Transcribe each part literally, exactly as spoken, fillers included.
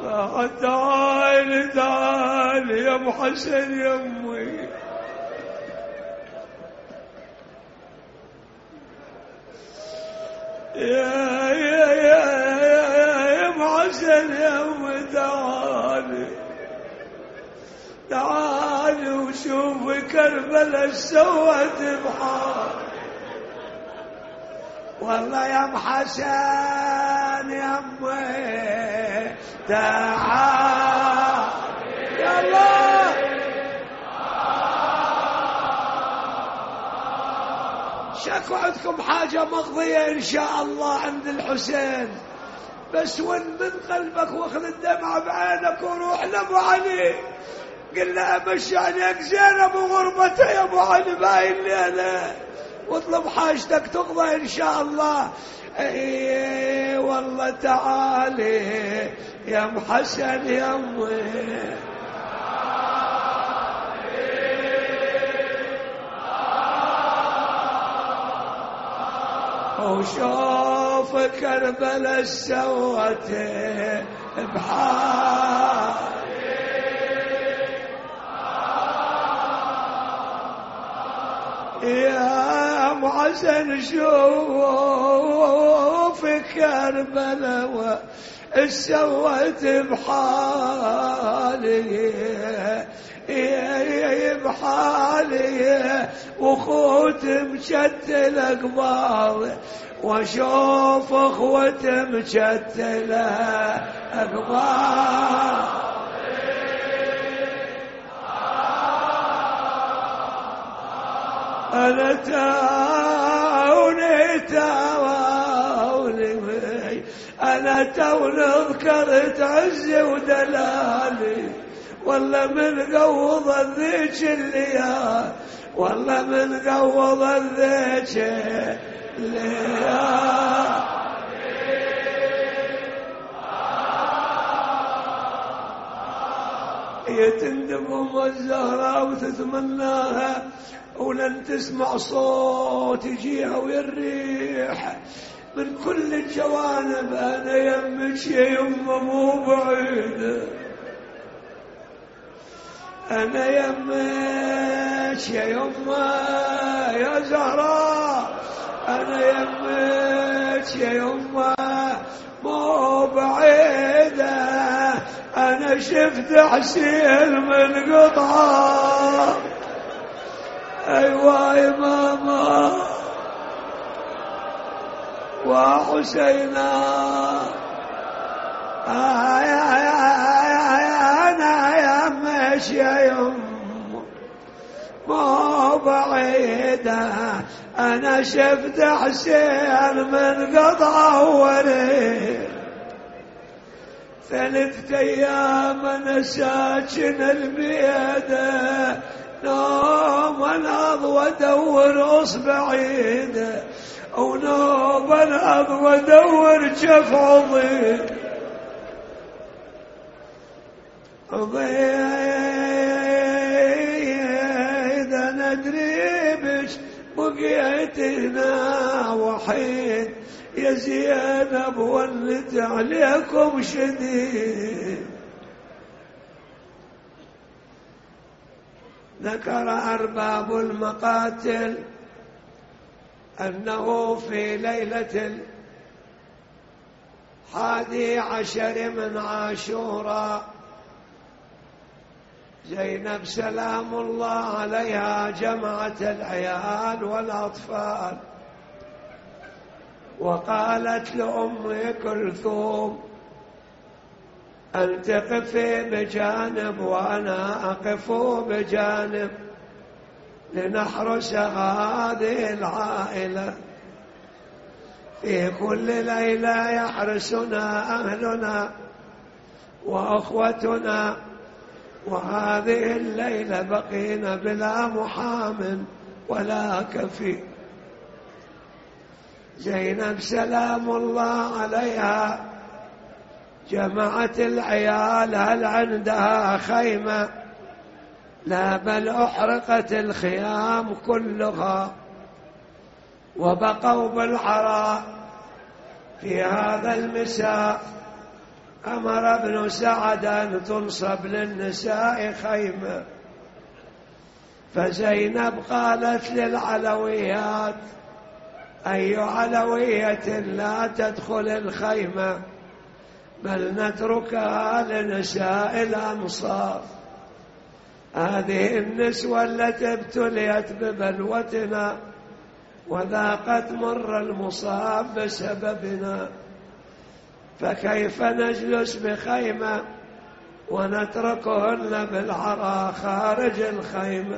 تعال تعال يا ابو حسن يا امي، يا يا يا يا ابو حسن يا امي، تعال تعال وشوف كربلاء سوت بحار. والله يا ابو حسن يا امي تعال يلا. شكو عندكم حاجة مقضية إن شاء الله عند الحسين، بس وين من قلبك واخذ الدمعة بعينك وروح لأبو علي قل له أمشي عليك زينب وغربته يا أبو علي باين لي أنا، واطلب حاجتك تقضى إن شاء الله. اي والله تعالي يا ام حسن يا امي، وشوف كربلاء سوت بحار. يا ام حسن شوف كربلاء سوت بحالي بحالي، وخوت مشتل اقبال، واشوف اخوت مشتل اقبال. أنا تاوني تاوني أنا تاوني ذكرت عزي ودلالي، والله من قوض الذيك الليال، والله من قوض الذيك الليال. يتندم الزهرة وتتمناها، ولن تسمع صوت يجيها ويريح من كل الجوانب. أنا يمك يا يمه مو بعيدة، أنا يمك يا يمه يا زهراء، أنا يمك يا يمه مو بعيدة. أنا شفت حسين من قطعة، أيوة يا ماما وحسينا، أنا يا ماشي يا يم مو بعيدة. أنا شفت حسين من قطعة وريد، ثلاثة أيام أنا ساكن البيدة، نوم انهض وادور اصبع عيده، ونوم انهض وادور جف عضيد. عضيد انا ادري بش بقيت هنا وحيد، يا زينب ولت عليكم شديد. ذكر أرباب المقاتل أنه في ليلة الحادي عشر من عاشوراء زينب سلام الله عليها جمعت العيال والأطفال، وقالت لأم كلثوم أنت قفي بجانب وأنا أقف بجانب لنحرس هذه العائلة، في كل ليلة يحرسنا أهلنا وأخوتنا، وهذه الليلة بقينا بلا محام ولا كفي. زينب سلام الله عليها جمعت العيال، هل عندها خيمة؟ لا بل أحرقت الخيام كلها، وبقوا بالعراء. في هذا المساء أمر ابن سعد أن تنصب للنساء خيمة، فزينب قالت للعلويات: أي علوية لا تدخل الخيمة، بل نتركها لنساء الأنصار. هذه النسوة التي ابتليت ببلوتنا وذاقت مر المصاب بسببنا، فكيف نجلس بخيمة ونتركهن بالعراء خارج الخيمة؟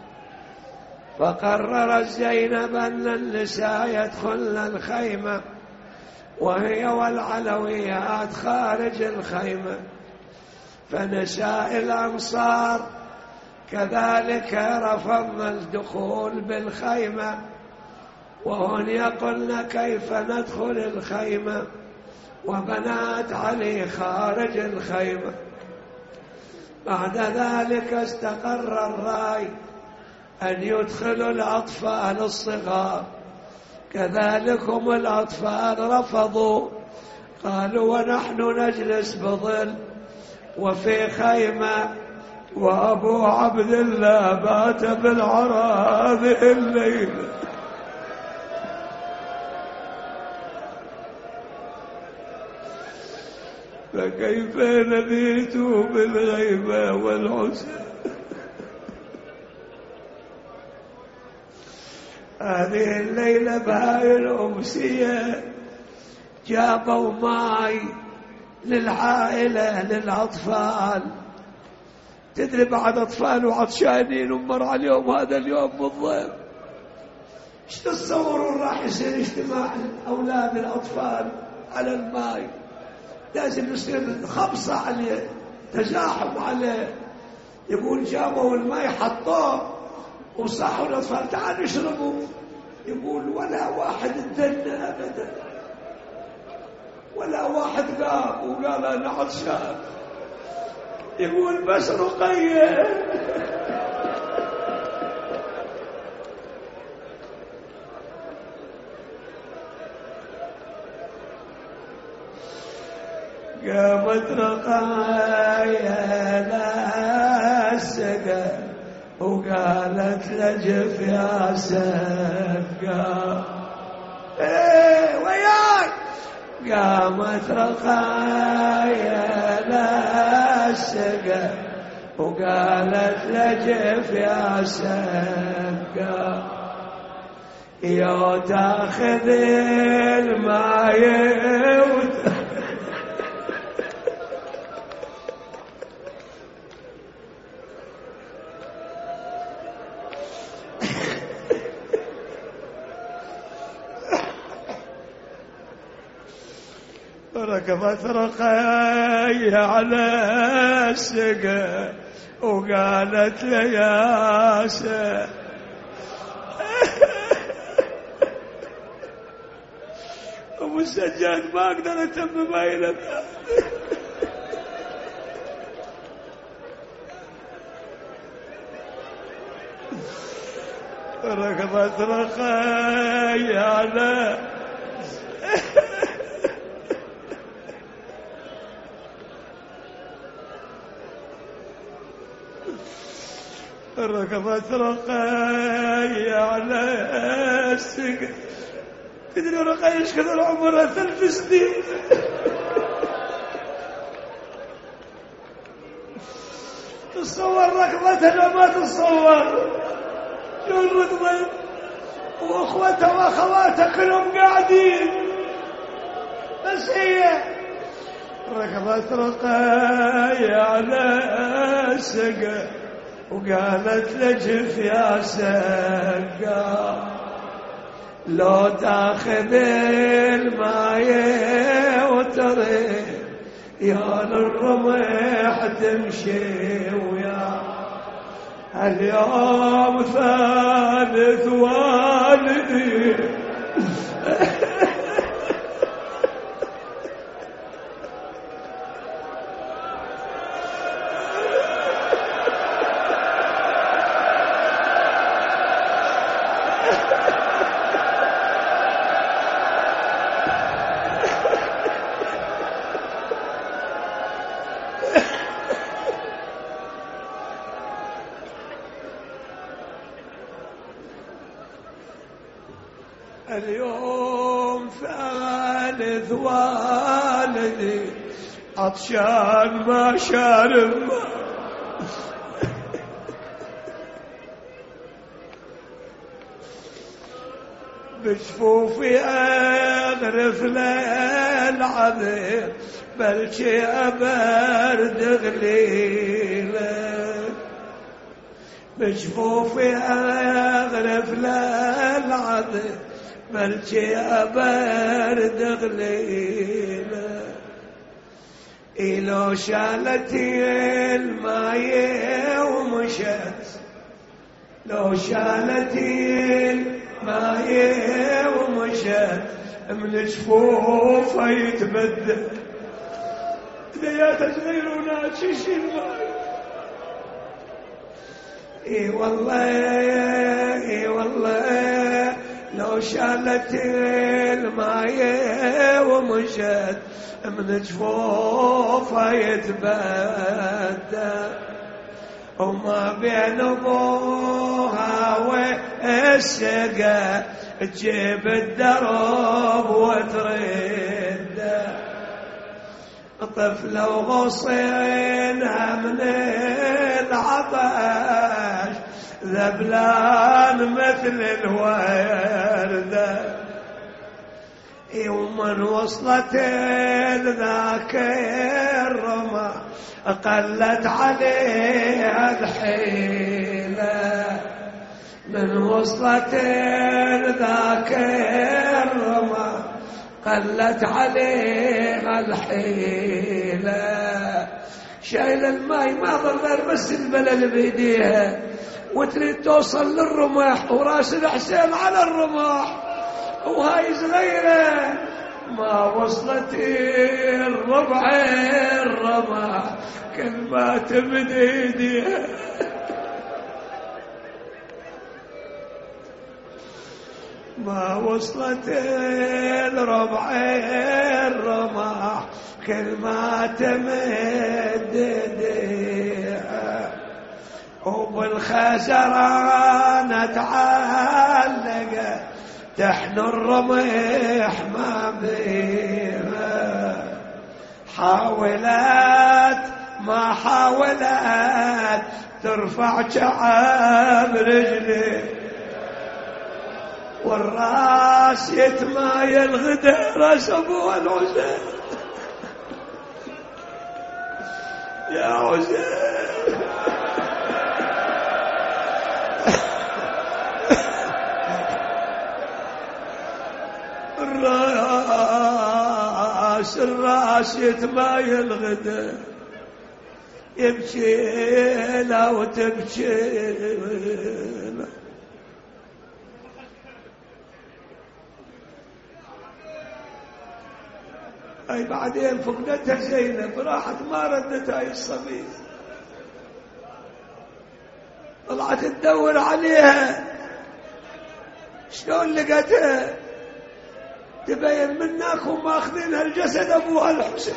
فقررت زينب أن النساء يدخلن الخيمة وهي والعلويات خارج الخيمة، فنساء الأنصار كذلك رفضن الدخول بالخيمة، وهن يقولن: كيف ندخل الخيمة وبنات علي خارج الخيمة؟ بعد ذلك استقر الرأي أن يدخلوا الأطفال الصغار، كذلكم الأطفال رفضوا، قالوا: ونحن نجلس بظل وفي خيمة، وأبو عبد الله بات بالعراء هذه الليلة. فكيف نبيت بالغيبة والحزن؟ هذه الليلة بهاي الأمسية جابوا ماي للعائلة للأطفال. تدري بعد أطفال وعطشانين ومر عليهم هذا اليوم بالضيف، ايش تتصورون راح يصير اجتماع الأولاد الأطفال على الماي؟ لازم يصير خبصة عليه، تزاحم عليه. يقول جابوا الماء حطوه وصحوا الأطفال: تعالوا اشربوا. يقول ولا واحد اتدنى أبدا، ولا واحد قام وقال أنا عطشان. يقول بس رقية. قامت رقايا لا السقى وقالت لجف يا سقا. ايه وياي. قامت رقايا لا السقى وقالت لجف يا سقا، يا تاخذ الماي ركضت رقايا على السقا وقالت لي يا سقا. أبو السجاد ما أقدر أتم مايلة. ركضت رقايا على ركضت رقايا على السقا. تدري رقايا ايش كثر عمرها؟ ثلاث سنين. تصور ركضتها لو ما تتصور شو الركضة، واخوتها واخواتها كلهم قاعدين، بس هي ركضت رقايا على السقا وقالت لجف يا سقا، لو تاخذ الماي وتري يا للرمح تمشي ويا اليوم ثالث والدي. اليوم ثالث والدي عطشان ما شارب ماء، بجفوفي اغرف للعذب بلشي ابرد غليله، بجفوفي اغرف للعذب بلشي ابرد غليله، إلو شالتي الماي ومشت، لو شالتي الماي ومشت من جفوفها يتبدل بدايات صغير وناشش الماي. اي والله اي والله لو شالت الماي ومشت من جفوفها يتبدل، وما بين ابوها والسقا تجيب الدرب وترد، طفلة وغصينها من العطش ذبلان مثل الوردة، يوم وصلت ذاك الرمى قلت عليها الحيلة، من وصلت ذاك الرمى قلت عليها الحيلة، شايل الماي ما ضل بس البلل بيديها وتريد توصل للرمح وراس الحسين على الرمح وهاي صغيرة ما وصلت الربع الرمح كل ما تمد ايديها، ما وصلت الربع الرمح كل ما تمد ايديها، وبالخزرانة تعلقت تحن الرمح ما بيها، حاولت ما حاولت ترفع شعب رجلي والراس يتمايل غدا راس ابو العزيز يا عزيز الراس الراس يتمايل غدا يبكي لا وتبكي لا. اي بعدين فقدتها زينب راحت ما ردت هاي الصبية، طلعت تدور عليها شلون لقتها تبين منكم ماخذينها الجسد ابوها الحسين،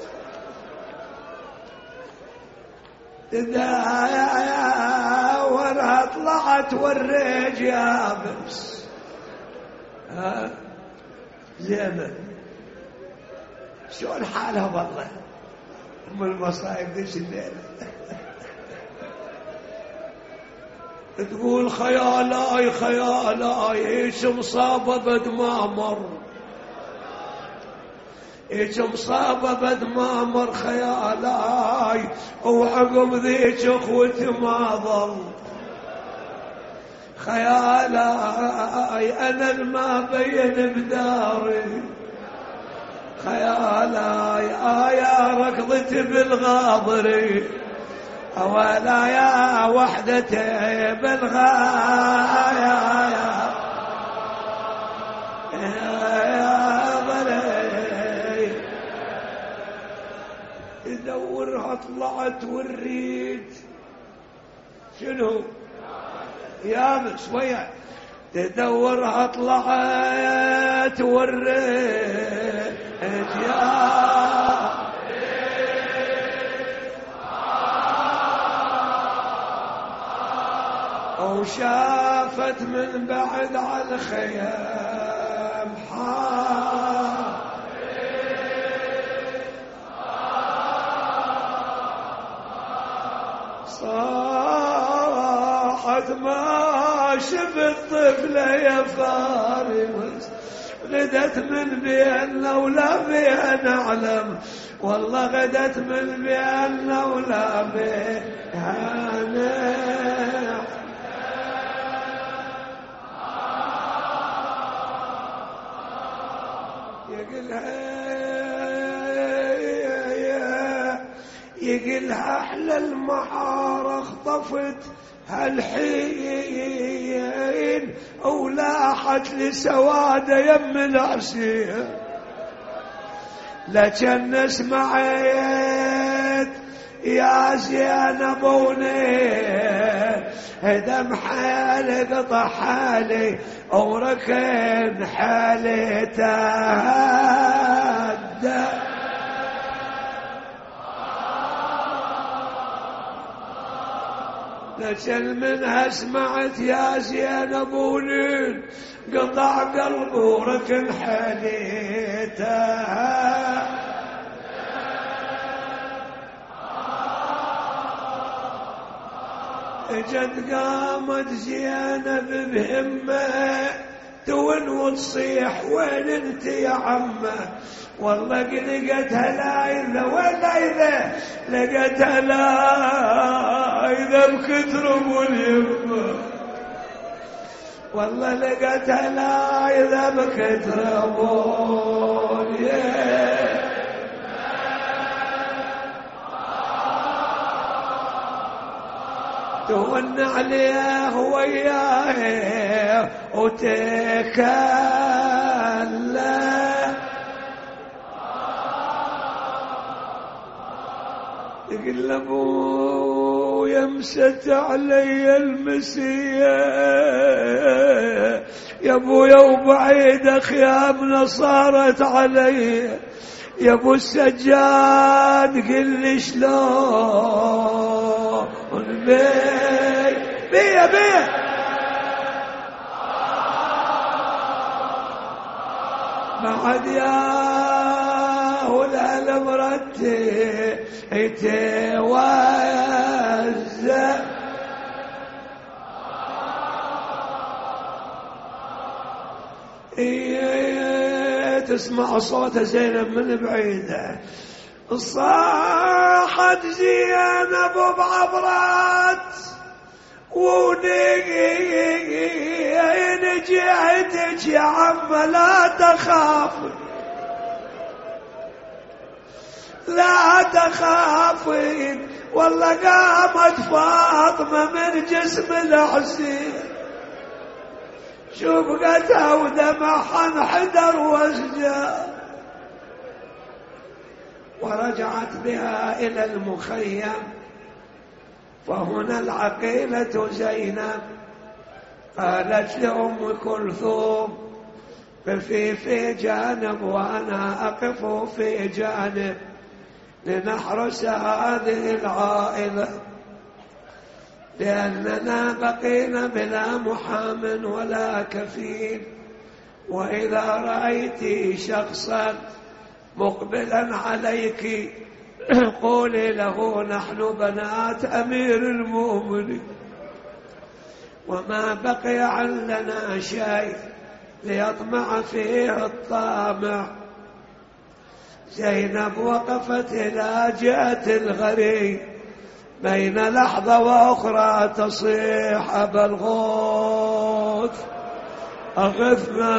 تداورها طلعت والريج يابس. ها زينب شلون حالها والله ام المصايب ديش الليله تقول خيالاي خيالاي ايش مصابه بد ما مر، ايش مصابه بد ما مر خيالاي وعقب ذيك اخوتي ما ظل، خيالاي انا الما بين بداري، خيالاي آيا ركضتي بالغاضري أولا يا وحدتي بالغايا يا ضلي تدورها طلعت والريد شنو يابس ويا تدورها طلعت والريد يا وشافت من بعد على الخيال صاحت ما شفت طفلة يا فارس غدت من بيننا ولا بين أعلم والله غدت من بيننا ولا بيننا يقلها أحلى المحار اخطفت هالحين ولاحت لسوادة يم العسير لكن سمعت يا زينبوني هدم حالي قطع حالي وركن حالي تهدى لكن منها سمعت يا زينبوني قطع قلبي وركن حالي تهدى اجت قامت زينب بهمه تون وتصيح وين انت يا عمه والله لقيتها لايذه وين لايذه لقيتها لايذه بكتر واليمه والله لقيتها لايذه بكتر واليمه تون عليه وياه وتكلم يقول ابو يمست علي المسيه يا ابويا وبعيد اخيامنا صارت علي يا ابو السجاد قل لي شلون بيه بيه بيه بعد ياه والهلا مرتي يتوزع إيه تسمع صوت زينب من بعيدة صاحت زينب بعبرات ونين جهدك يا عم لا تخافي لا تخافين والله قامت فاطمة من جسم الحسين شبقتها ودمعها انحدر واسجى ورجعت بها إلى المخيم فهنا العقيلة زينب قالت لأم كلثوم قفي في جانب وأنا أقف في جانب لنحرس هذه العائلة لأننا بقينا بلا محام ولا كفيل وإذا رأيت شخصا مقبلا عليك قولي له نحن بنات أمير المؤمنين وما بقي عندنا شيء ليطمع فيه الطامع. زينب وقفت إلى جهة الغريب بين لحظة وأخرى تصيح أبا الغوث أغثنا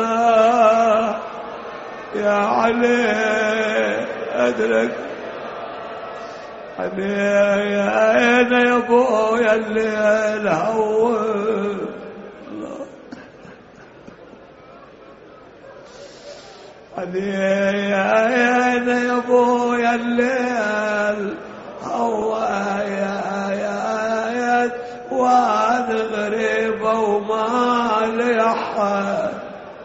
يا علي أدرك علي يا أين يا أبويا الليل هول علي يا أين يا أبويا الليل هو يا يا وأنا غريبة وما لي أحد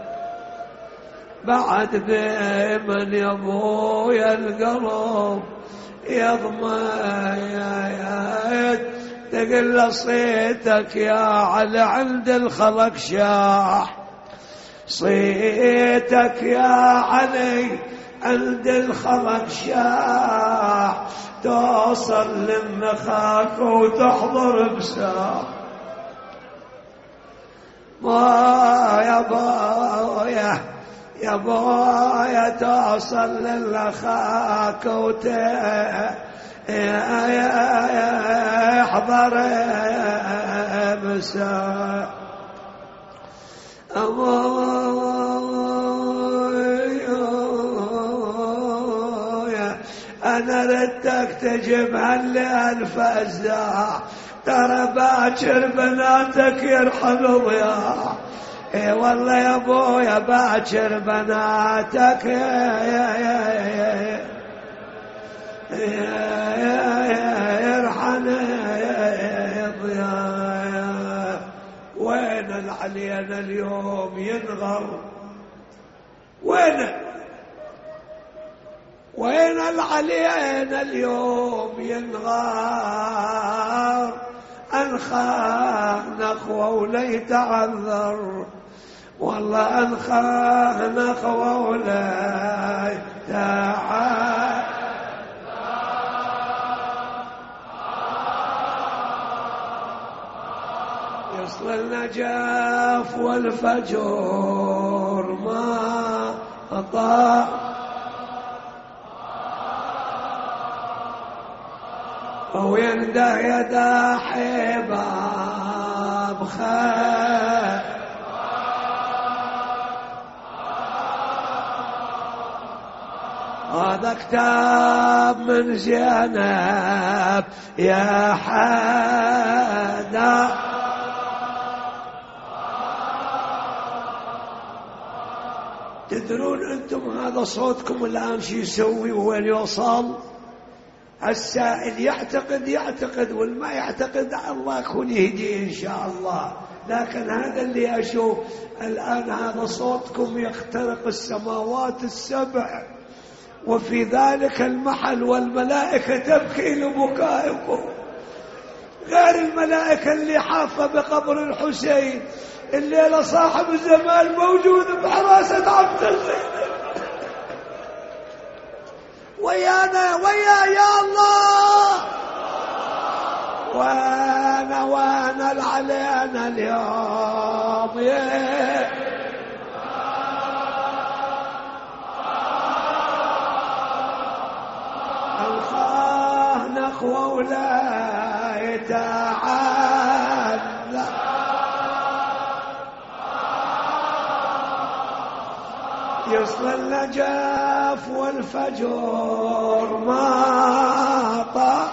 بعد بمن يا أبويا القلب يضمى يا يا تقل صيتك يا على عند الخلق شاح صيتك يا علي عند الخلق شاح، توصل للنخاك وتحضر بساح. ما يا بايا يا بايا توصل للنخاك وتحضر بساح. أنا ردك تجيب هالليل فزاع، ترى باكر بناتك يرحل ضياع. اي والله يا ابويا باكر بناتك يرحل ضياع. وين العلينا اليوم ينغر؟ وين وين العلينا اليوم ينغار؟ أنخاه نخوة ولا يتعذر، والله أنخاه نخوة ولا يتعذر. يصل النجاف والفجور ما أطاع، وينده يدا حباب خير. هذا كتاب من زينب يا حدا، تدرون انتم هذا صوتكم الان شو يسوي وين يوصل؟ السائل يعتقد يعتقد والما يعتقد الله يكون يهديه إن شاء الله. لكن هذا اللي أشوف الآن، هذا صوتكم يخترق السماوات السبع، وفي ذلك المحل والملائكة تبكي لبكائكم، غير الملائكة اللي حافة بقبر الحسين. الليلة صاحب الزمان موجود بحراسة عبد الزين ويانا ويا يا الله. وانا وانا العلينا اليوم يا الخاه نخوة ولا يتعالى. يصل النجاف والفجور ما طا،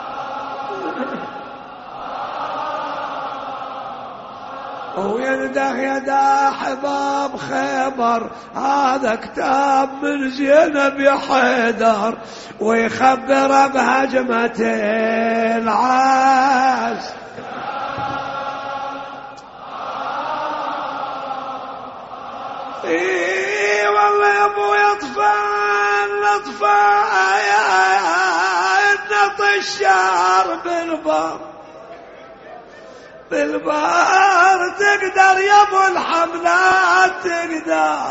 وينده يدا حباب خيبر. هذا كتاب من زينب يا حيدر، ويخبر بهجمة العاز. اي والله يا ابو يطفال اطفال نطشار بالبار بالبار. تقدر يا ابو الحملات تقدر،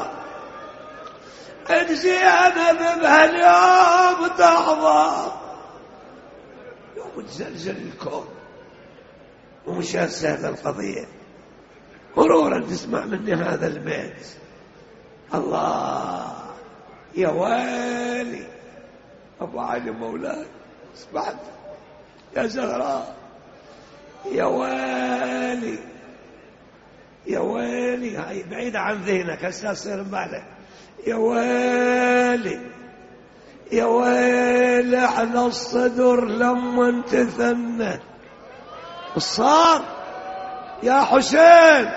زينب بهاليوم تحضر. يوم تزلزل الكون ومش هسه القضية. مرورا تسمع مني هذا البيت، الله يا ويلي أبو علي مولاي، اسمعت يا زهراء، يا ويلي يا ويلي. هاي بعيدة عن ذهنك هسه تصير بالك. يا ويلي يا ويلي على الصدر لما تثنى الصار يا حسين.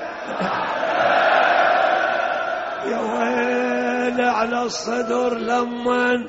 يا ويلي على الصدر لما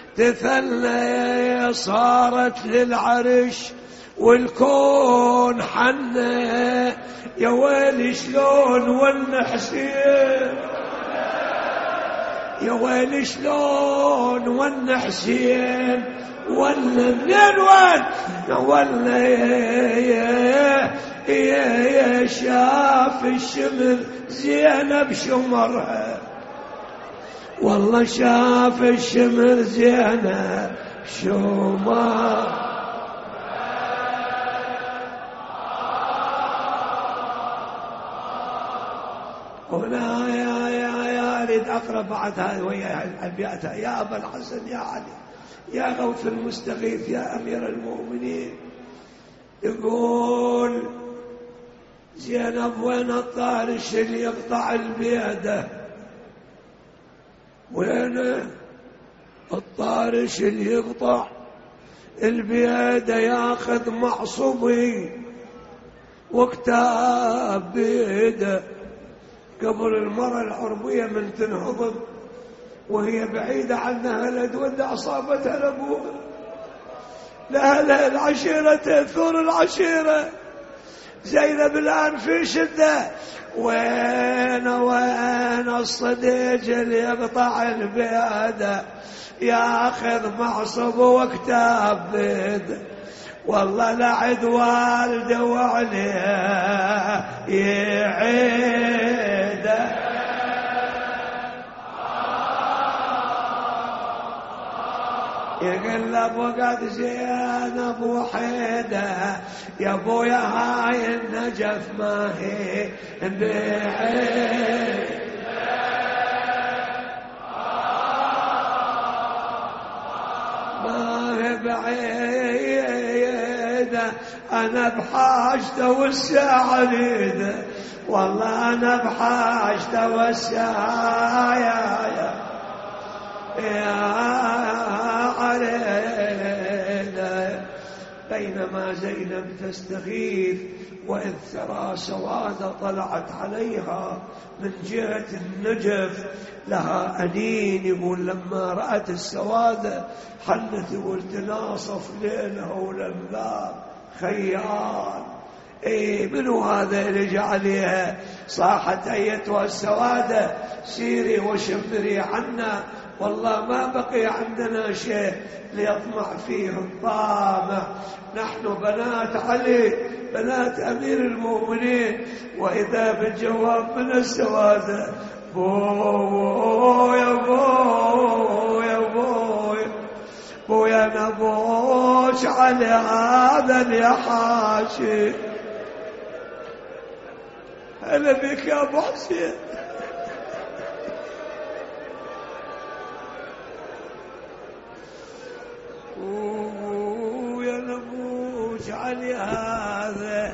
تثنى، صارت للعرش والكون حنة. يا ويلي شلون ون حسين، يا ويلي شلون ون حسين ولا منين وين ولا يا يا يا شاف الشمر زينب شمرها والله شاف الشمر زينب شمرها هنا يا يا يا اريد اقرا بعد هذه ويا ابياتها يا ابا الحسن يا علي يا غوث المستغيث يا امير المؤمنين. يقول زينب وين الطارش اللي يقطع البيده وين الطارش اللي يقطع البيده ياخذ معصبي وكتاب بيده قبل المرأة العربية من تنهضم وهي بعيدة عنها لا تودع أصابتها لأبوها لها لا العشيرة تأثر العشيرة. زينب الآن في شدة وين وين الصديق اللي يقطع البيادة ياخذ معصب وكتاب بيده والله لعد والده وعليه يعيده. يقلب وقد زينب وحيده يا ابويا هاي النجف ما هي بعيد ما هي بعيده انا بحاجته والساعه ريده والله انا بحاجته والساعه يا يا يا بينما زينب تستغيث وإذ ترى سواد طلعت عليها من جهة النجف لها أنين. يقول لما رأت السواد حنت يقول تناصف ليلها ولملا خيال. ايه منو هذا اللي جعلها صاحت ايتها السوادة سيري وشمري عنا والله ما بقي عندنا شيء ليطمع فيه الطامع. نحن بنات علي بنات أمير المؤمنين وإذا بالجواب من السوادة بو يا بو يا بو بو يا نبوش على هذا اليحاشي. هلا بك يا أبو حسين. ويا نبوش علي هذا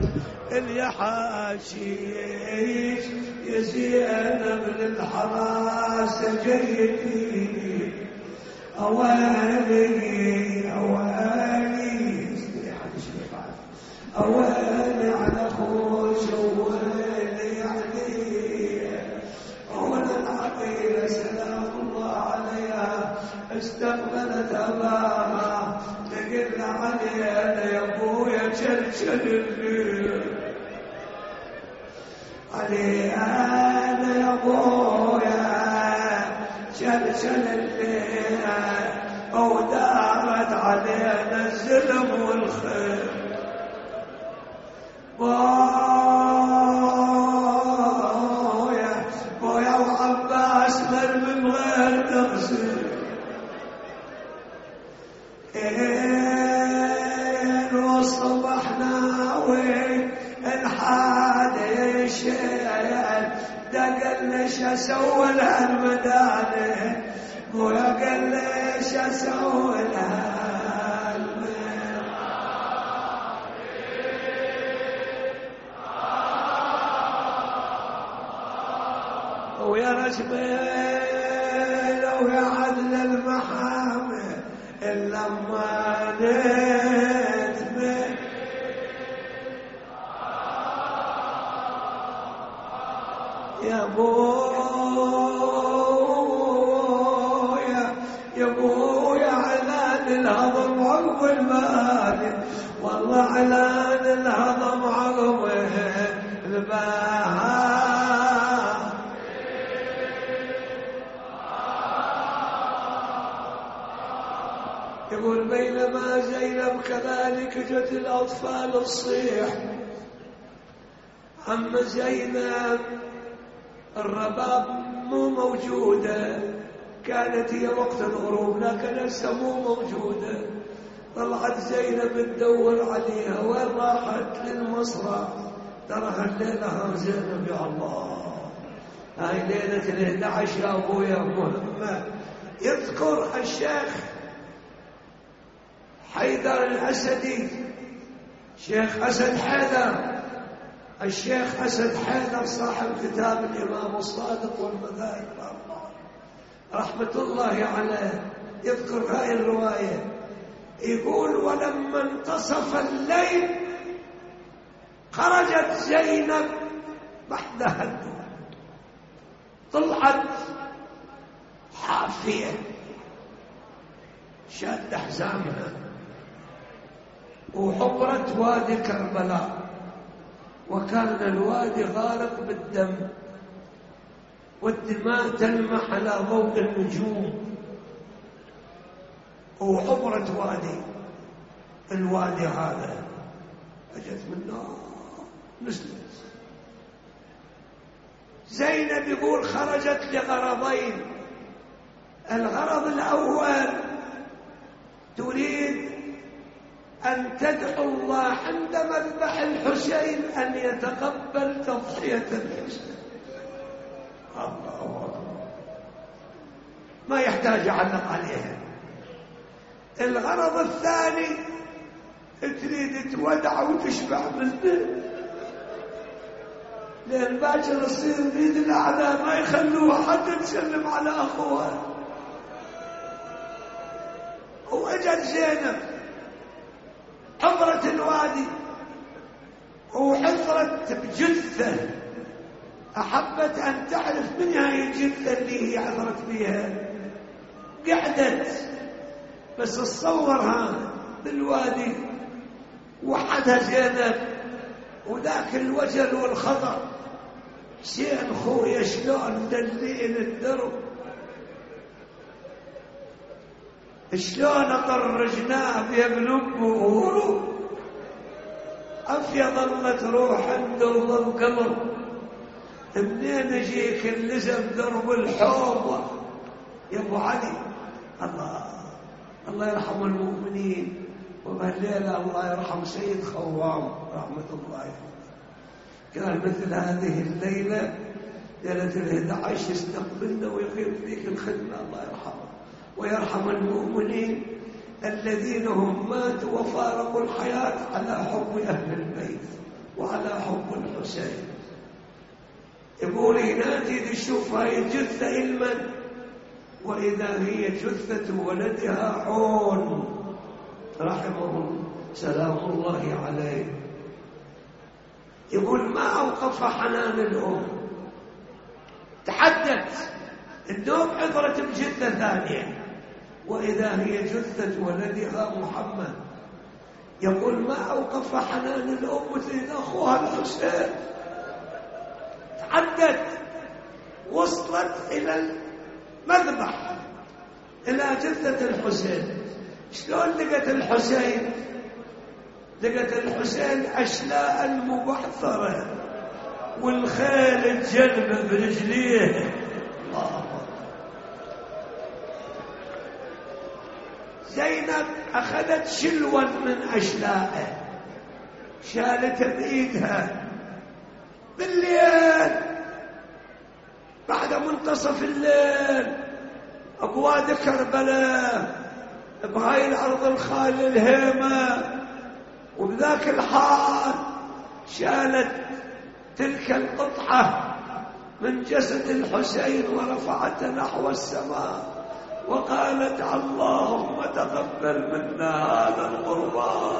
اليحاشيش يا زينب للحراسة جيتي أوالي أوالي أوالي على خوش أوالي علي أولا العقيلة سلام الله عليها استقبلت أباها تقل عليها يا أبويا شلشل الليل علي أنا يا أبويا شلشل الليل أو دارت علينا الظلم والخير بويا بويا وعباس مر من غير تغسل إن وصبحنا وين الحادي شيل دقل ليش أسوي لها المدانة بويا قال ليش أسوي لها ويا رجبيل ويا عدل المحامي إلا ما نتمي يا بويا يا بويا علان الهضم عقب المالي والله علان الهضم عقب الباهي يقول بينما زينب كذلك جت الأطفال تصيح عم زينب الرباب مو موجودة، كانت هي وقت الغروب لكن هسه مو موجودة. طلعت زينب تدور عليها، وين راحت؟ للمصرع. ترى هالليلة ها زينب يا الله، هاي ليلة الإحدى عشر يا أبويا مهمة. يذكر الشيخ حيدر الأسدي، شيخ أسد حيدر، الشيخ أسد حيدر صاحب كتاب الإمام الصادق والمذاهب الأربعة رحمة الله عليه، يذكر هاي الرواية. يقول ولما انتصف الليل خرجت زينب بعدها، طلعت حافية شاد حزامها وحفرت وادي كربلاء، وكان الوادي غارق بالدم والدماء تلمح على ضوء النجوم، وحفرت وادي. الوادي هذا اجت منه نزلت زينب. يقول خرجت لغرضين، الغرض الأول تريد أن تدعو الله عند مذبح الحسين أن يتقبل تضحية الحسين. الله أكبر، ما يحتاج أعلق عليها. الغرض الثاني تريد تودع وتشبع منه، لأن باكر تصير بيد الأعداء ما يخلوها حتى تسلم على أخوها. وأجت زينب حفرت الوادي وحفرت بجثة، أحبت أن تعرف من هاي الجثة اللي هي عثرت بيها. قعدت بس تصورها بالوادي وحدها زينب وذاك الوجل والخطر. حسين خويا شلون دلين الدرب، شلون طرجناه بيقلبه، عافية ظلت روح عنده وظل قلب. منين يجيك اللزم درب الحوض يا ابو علي؟ الله الله يرحم المؤمنين. وبهالليلة الله يرحم سيد خوام رحمة الله عليه، كان مثل هذه الليلة ليلة الإحدى عشر يستقبلنا ويقيم فيك الخدمة، الله يرحمه ويرحم المؤمنين الذين هم ماتوا وفارقوا الحياة على حب أهل البيت وعلى حب الحسين. يقول ينادي تشوف هاي الجثة علما، وإذا هي جثة ولدها عون رحمه سلام الله عليه. يقول ما أوقف حنان الأم، تحدث النوم عبرت بجثة ثانية، وإذا هي جثة ولدها محمد. يقول ما أوقف حنان الأم تريد أخوها الحسين، تعدت وصلت إلى المذبح إلى جثة الحسين. شلون لقت الحسين؟ لقت الحسين أشلاء المبعثرة والخيل الجلب برجليه. الله. زينب أخذت شلوا من أشلائه شالتها بإيدها بالليل بعد منتصف الليل أبواد كربلاء بهاي الأرض الخالية الهيمة. وبذاك الحال شالت تلك القطعة من جسد الحسين ورفعتها نحو السماء وقالت اللهم تقبل منا هذا القربان،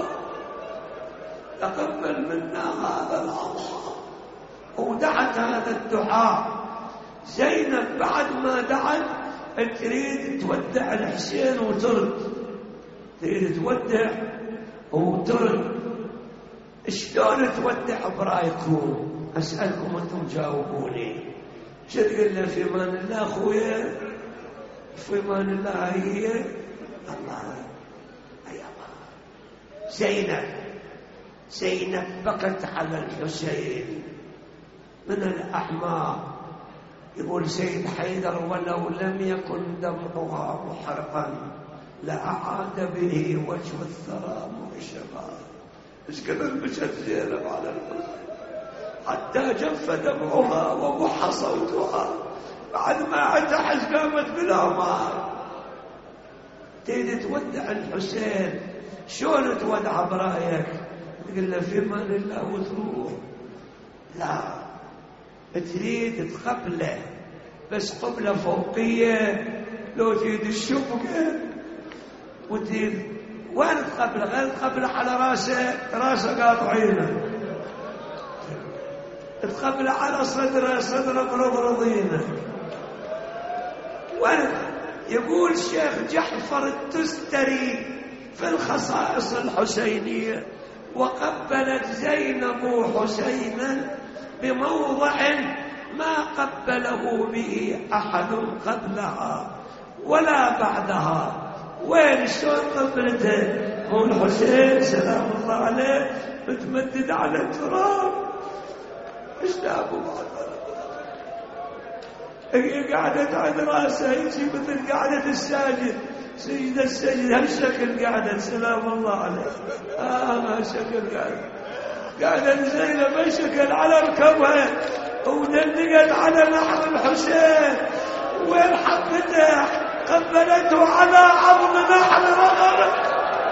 تقبل منا هذا العطاء. ودعت هذا الدعاء. زينب بعد ما دعت تريد تودع الحسين وترد، تريد تودع وترد. شلون تودع برايكم؟ أسألكم أنتم جاوبوني. شو تقول له؟ في امان الله اخويا، في امان الله هي الله. زينب زينب بكت على الحسين من الأحمار. يقول سيد حيدر ولو لم يكن دمعها محرقا لأعاد به وجه الثرى مرشقا. ايش كذا مشت زينب على الحسين حتى جف دمعها وبح صوتها بعد ما عتحش قامت بالأمار. تريد تودع الحسين شلون تودع برايك؟ تقول له في امان الله وتروح؟ لا، تريد تقبله بس قبله فوقيه. لو تريد الشبكه وتريد وين تقبله؟ غير تقبله على راسه، راسه قاطعينه. تقبله على صدره، صدره مرضرضينه. وين؟ يقول الشيخ جعفر التستري في الخصائص الحسينية: وقبلت زينب حسينا بموضع ما قبله به أحد قبلها ولا بعدها. وين شلون قبلته؟ هو الحسين سلام الله عليه متمدد على التراب. ايش دابوا بعد؟ هي قعدت عند راسه يجي مثل قعدة الساجد، سيد السجد هالشكل قعدت سلام الله عليه. آه شكل قعدت قعدت زينب هالشكل على ركبها ودلقت على نحر الحسين. وين حطته؟ قبلته على عظم نحر رقبه.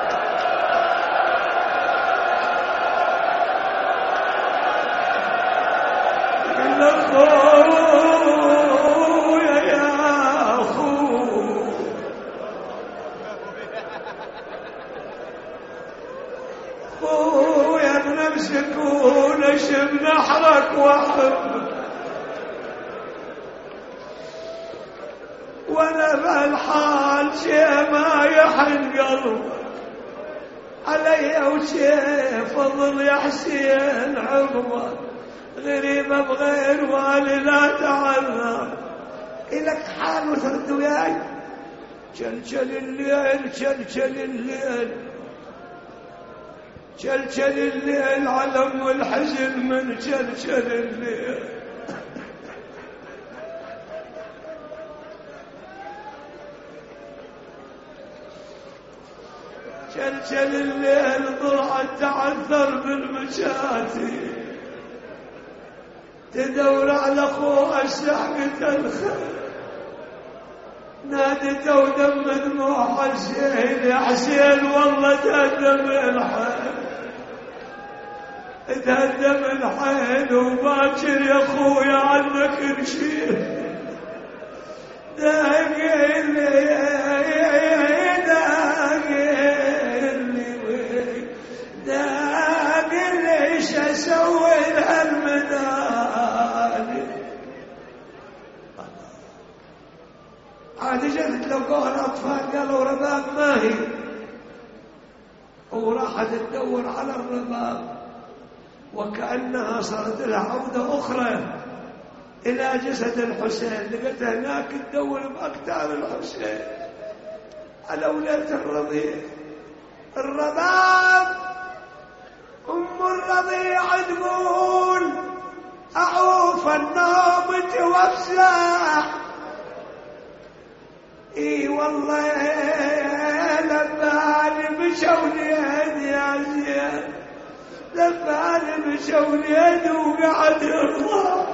شم نحرك وحب وانا بهالحال شي ما يحن قلب علي وشي فضل يا حسين عقبه غريبه بغير والي لا تعلم. إلك حال وترد وياي جلجل الليل جلجل الليل جلجل الليل علم والحزن من جلجل الليل. جلجل الليل ضرعت تعثر بالمشاتي تدور على اخوها الشحقة الخير نادته ودم دموع الشهيد يا حسين والله تهدم الحين تهدم الحين وباكر يا اخويا عنك نشيل داقيلي داقيلي داقيلي ايش اسوي لهالمداني. عاد جت لقوها الاطفال قالوا رباب ما هي وراحت تدور على الرباب وكأنها صارت لها عودة أخرى إلى جسد الحسين. لقيتها هناك تدور بأكتار الحسين على ولادة الرضيع. الرباب أم الرضيع تقول أعوف النوم وافزع. اي والله لبالي بشوليد يا زين لبالي بشوليد وقعد الله.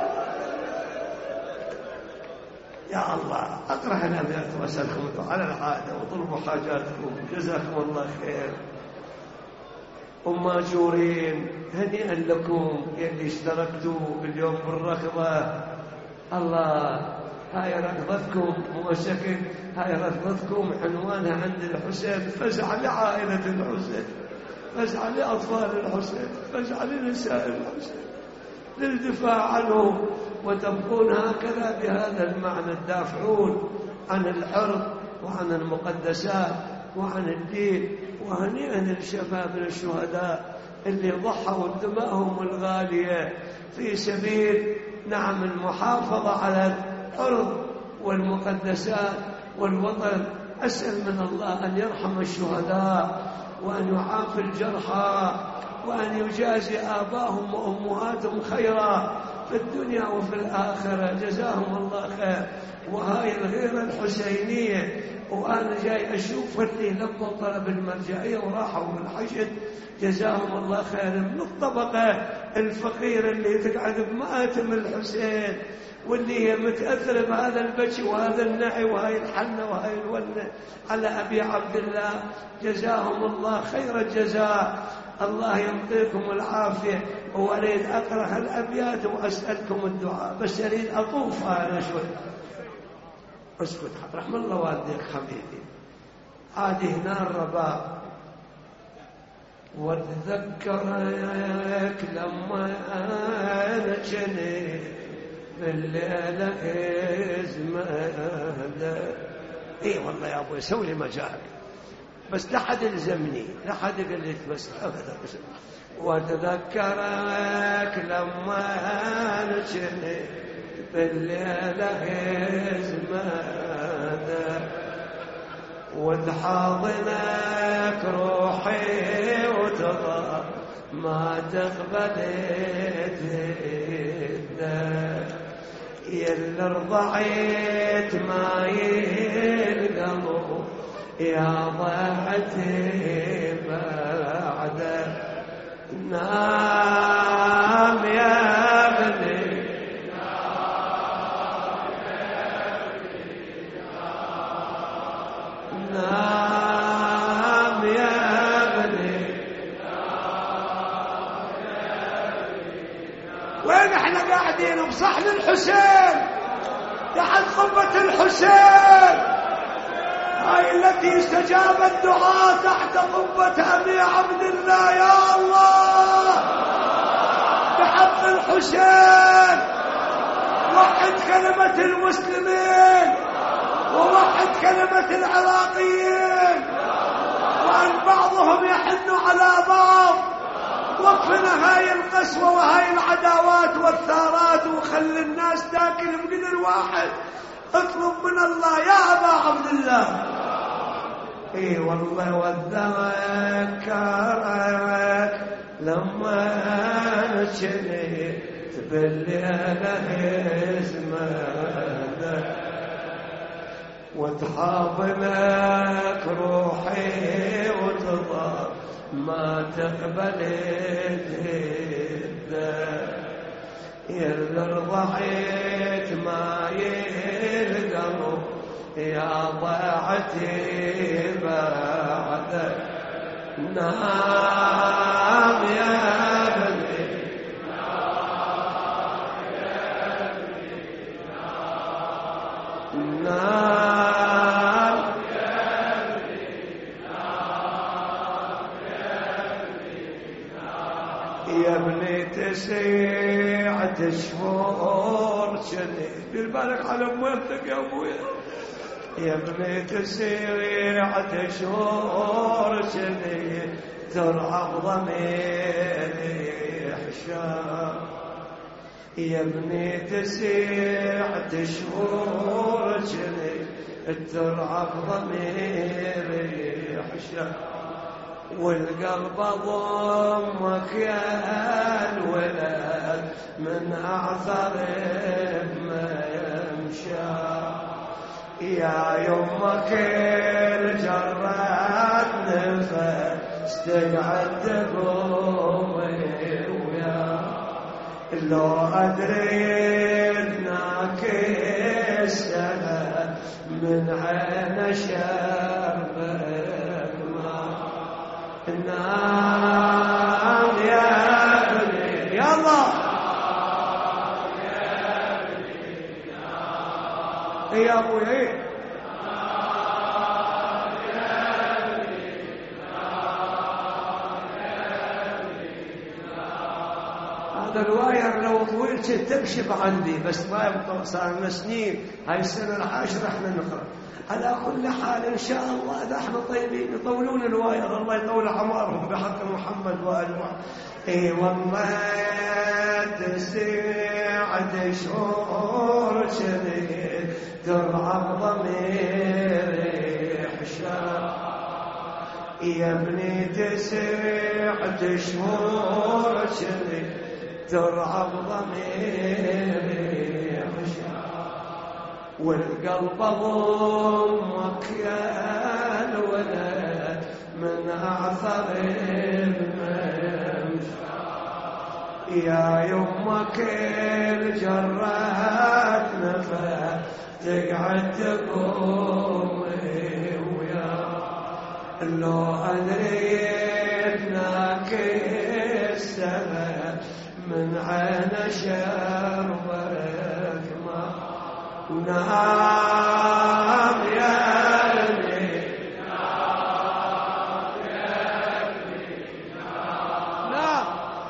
يا الله اقرا هنا واسالكم على العاده وطلبوا حاجاتكم جزاكم الله خير. ام ماجورين هنيئا لكم يلي اشتركتوا اليوم بالركضه. الله هاي ركضتكم مو شكل، هاي ركضتكم عنوانها عند الحسين فزع لعائلة الحسين، فزع لأطفال الحسين، فزع لنساء الحسين للدفاع عنهم. وتبقون هكذا بهذا المعنى تدافعون عن الحرب وعن المقدسات وعن الدين. وهنيئا للشباب الشهداء اللي ضحوا دمائهم الغالية في سبيل نعم المحافظة على الأرض والمقدسات والوطن أسأل من الله أن يرحم الشهداء وأن يعافي الجرحى وأن يجازي آباهم وأمهاتهم خيرا في الدنيا وفي الآخرة، جزاهم الله خير. وهاي الغيرة الحسينية، وأنا جاي أشوف اللي لبوا طلب المرجعية وراحوا بالحشد، جزاهم الله خير، من الطبقة الفقيرة اللي تقعد بمآتم الحسين، واللي هي متأثرة بهذا البكي وهذا النعي وهاي الحنة وهاي الونة على أبي عبد الله، جزاهم الله خير الجزاء. الله يعطيكم العافية. وأريد أقرأ هالأبيات وأسألكم الدعاء، بس أريد أطوف أنا شوي. اسكت رحم الله والديك حبيبي. عادي هنا الرباب واتذكرك لما أنا جني بالليلة إزمة. إي والله يا أبوي سوي لي مجال، بس لا حد يلزمني، لا حد يقول لي بس أبدا. واتذكرك لما أنا جني بالليلة إزمة، وتحاضنك روحي وتضى ما تقبلت يا رضعيت ما يلقموا يا ضيعتي بعدك. نام يا ابني نام يا ابني. وين احنا قاعدين؟ بصحن الحسين تحت قبة الحسين، هاي التي استجاب الدعاء تحت قبة أبي عبد الله. يا الله بحق الحسين وحد كلمة المسلمين ووحد كلمة العراقيين، وأن بعضهم يحن على بعض. وقفنا هاي القسوة وهاي العداوات والثارات، وخلي الناس تاكل بقدر واحد. اطلب من الله يا أبا عبد الله. اي والله واتذكرك لما نشنيت بالليلة اسمك، وتحاضنك روحي وتضى ما تقبلت يا رضعيت ما يلقموا يا ضيعتي بعدك. نام يا ابني نام يا ابني تسيعة شهور شني. دير بالك على موتك يا ابويا. يا ابني تسيعة شهور شني ترعب ضميري حشام. يا ابني تسيعة شهور شني ترعب ضميري حشام، والقلب ضمك يا الولد من أعثر بممشى. يا يمك الجرات نفس تقعد تقومي ويا لو أدريناك السنة من عين شربك ما. نام يا ابني يلا يا ابوي. هذا الواير لو طويل تمشي عندي، بس ما يبقى صار لنا سنين، هاي السنه العاشره احنا نقرا. على كل حال ان شاء الله اذا احنا طيبين يطولون الواير، الله يطول اعمارهم بحق محمد واله. اي والله تسعد شهور شديد ترعب ضميري محشر يا ابني تسعة شهور شذي ترعب ضميري والقلب ضمك يا الولد من أعثر الممشى يا يمك الجرات نفى تقعد تقوم ويا لو أدريتناك السبب من عين شربك ما ونام يا قلبي نام يا قلبي نام نام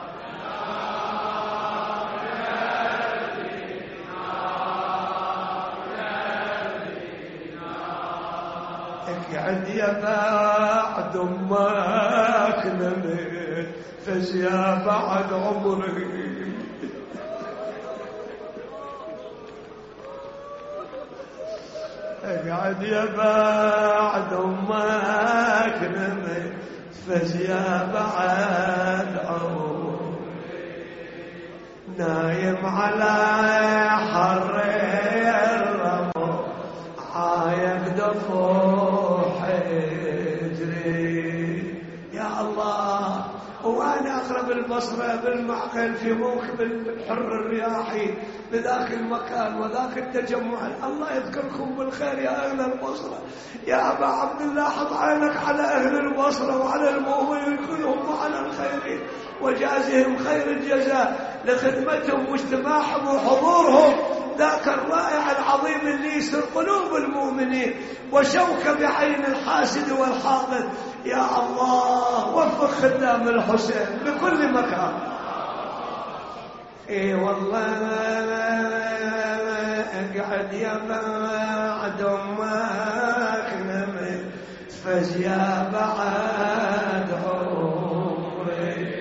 يا قلبي نام يا قلبي نام اقعد يا بعد امك نمت فزيا بعد عمري اقعد يا بعد امك نمت فزيا بعد عمري نايم على حر الرمل عايق دفوح حجري يا الله وانا اقرب البصره بالمعقل في موكب الحر الرياحي بذاك المكان وذاك التجمع. الله يذكركم بالخير يا اهل البصره، يا ابا عبد الله حط عينك على اهل البصره وعلى المؤمنين كلهم وعلى الخيرين وجازهم خير الجزاء لخدمتهم واجتماعهم وحضورهم ذاك الرائع العظيم اللي يسر قلوب المؤمنين وشوك بعين الحاسد والحاقد. يا الله وفق خدام الحسين بكل مكان. اي والله اقعد يا بعد امك نمت فزيا بعد عمري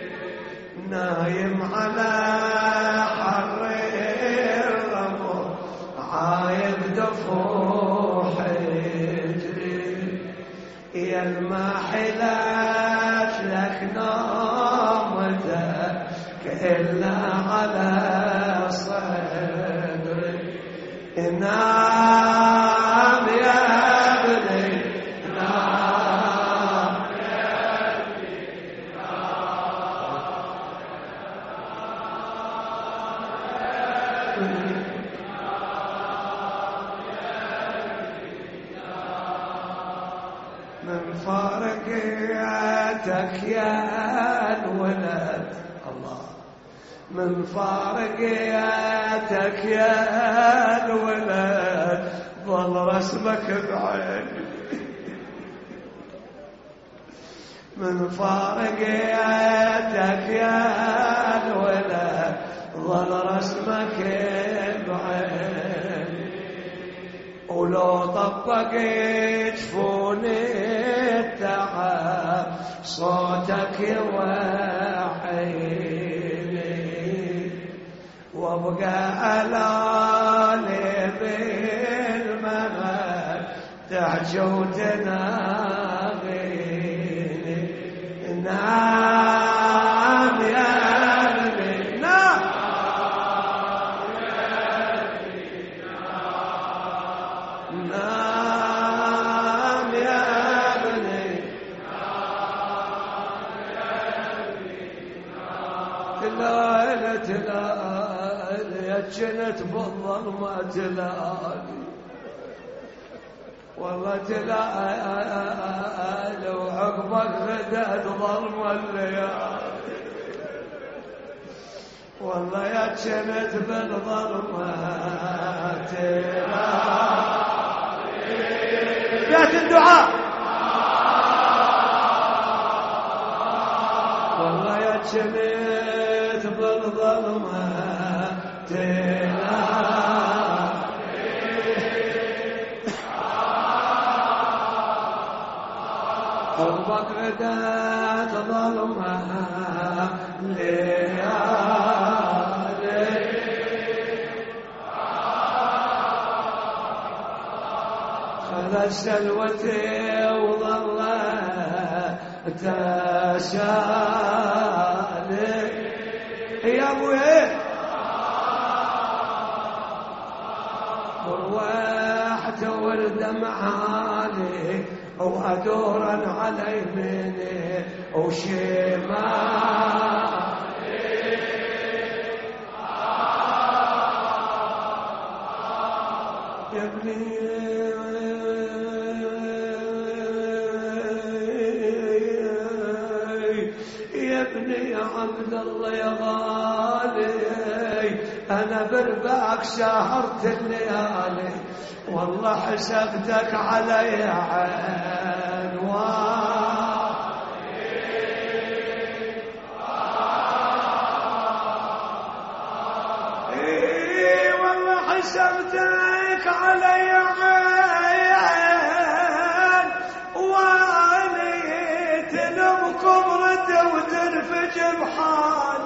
نايم على حر الرمل عايب دفوح حجري يا الماحلات لك نومتك إلا على صدري نام يا ابني نام يا ابني نام من فارقيتك يا الولد الله من فارقيتك يا الولد ظل رسمك بعيني من فارقيتك يا الولد ظل رسمك بعيني ولو طبقت جفوني التعب صوتك يوحيني وابقى ألالي بالمغد تحجو تناغيني نام يا قلبي نام نام يا ابني تلالي تلالي يا جنت بالظلمة تلالي والله تلالي وعقبك غدت ظلمة الليالي والله يا جنت بالظلمة تلالي بيت الدعاء والله يا جنت بالظلمة قلبك غدات ظلمة ليالي أخذ سلوتي وظل تسالي يا أبوي وروحت والدمع عالي وأدورا على يميني وشمالي يا ابني يا ابني يا عبد الله يا غالي أنا برباك سهرت الليالي والله حسبتك علي عنوان إيه والله حسبتك علي عنوان واني تلمكم رد وتنفج بحال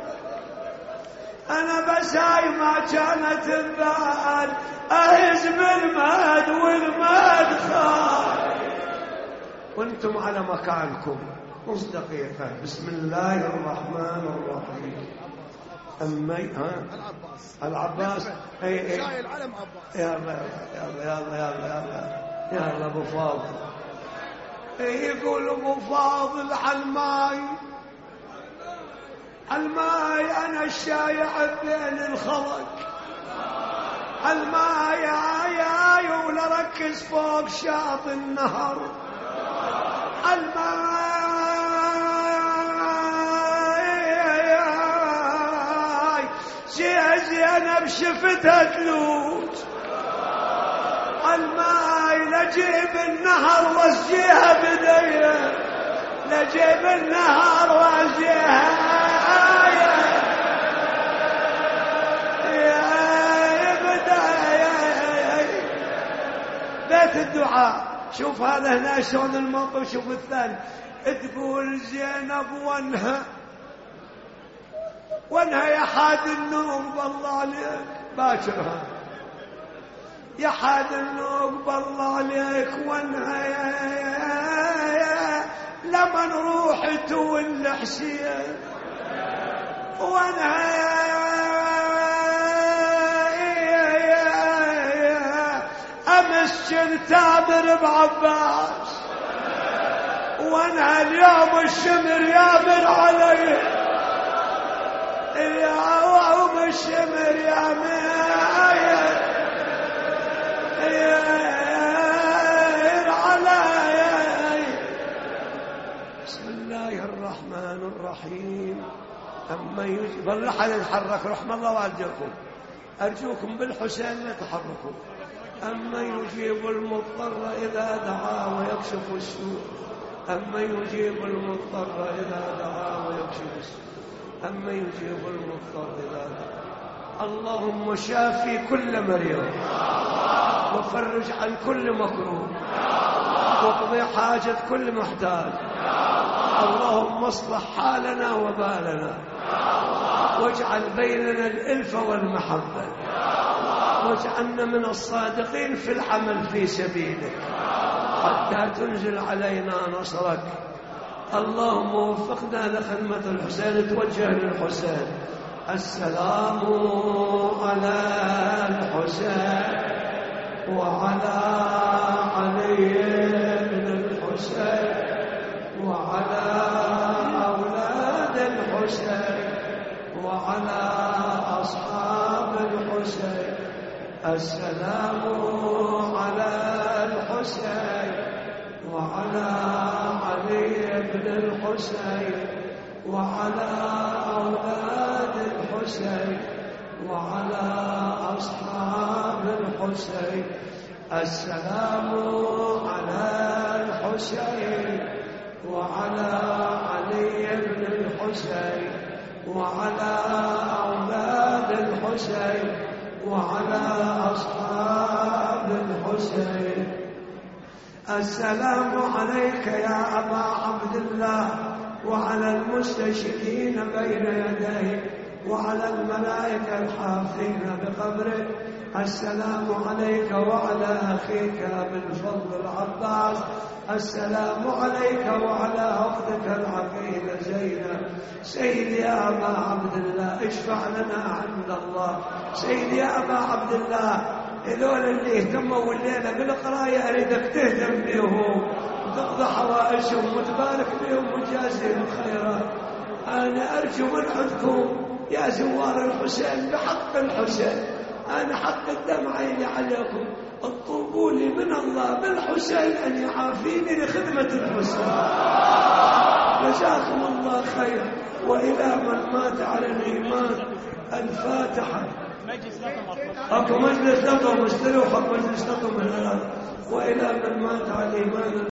أنا بس هاي ما كانت تبان أهز بالماد والماد خال وانتم على مكانكم نص دقيقة. بسم الله الرحمن الرحيم. أمي ها العباس العباس اي اي شاي العلم عباس يلا يلا يلا يلا يلا يلا ابو فاضل يقول ابو فاضل على الماي الماي أنا الشايع بين الخلق الماي يا ولا ركز فوق شاطئ النهر الماي زي زينب شفتها تلوج الماي لجيب النهر واسجيها بديه لجيب النهر واسجيها بيت الدعاء. شوف هذا هنا شلون الموقف. شوف الثاني تقول زينب وانها وانها يا حاد النور بالله عليك باكرها يا حاد النور بالله عليك وانها لما نروح تول حسين وانها امس تابر بعباس وانا اليوم الشمر يامر علي اليوم الشمر يامر علي. بسم الله الرحمن الرحيم. اما يجب الله حد يتحرك رحم الله والديكم ارجوكم بالحسين لا تحركوا. أما يجيب المضطر إذا دعا ويكشف السوء أما يجيب المضطر إذا دعا ويكشف السوء أما يجيب المضطر إذا دعا. اللهم شافي كل مريض وفرج عن كل مكروه واقضي حاجة كل محتاج. اللهم اصلح حالنا وبالنا واجعل بيننا الألفة والمحبة واجعلنا من الصادقين في العمل في سبيلك حتى تنزل علينا نصرك. اللهم وفقنا لخدمة الحسين. توجه للحسين. السلام على الحسين وعلى علي بن الحسين وعلى أولاد الحسين وعلى أصحاب الحسين. السلام على الحسين وعلى علي بن الحسين وعلى أولاد الحسين وعلى أصحاب الحسين. السلام على الحسين وعلى علي بن الحسين وعلى أولاد الحسين وعلى أصحاب الحسين. السلام عليك يا أبا عبد الله وعلى المستشهدين بين يديه وعلى الملائكة الحافين بقبرك السلام عليك وعلى أخيك من فضل العباس. السلام عليك وعلى أختك العقيلة زينب. سيدي يا أبا عبد الله اشفع لنا عند الله. سيدي يا أبا عبد الله هذول اللي اهتموا الليلة بالقراية أريدك تهتم بهم وتقضى حوائجهم وتبارك بهم وتجازيهم خيرات. أنا أرجو من عندكم يا زوار الحسين بحق الحسين، أنا حق الدم عيني عليكم، اطلبوا لي من الله بالحسين أن يعافيني لخدمة الحسين. جزاكم الله خير. وإلى من مات على الإيمان الفاتحة. أكو مجلس لكم استلوا حق مجلس لكم من الأرض. وإلى من مات على الإيمان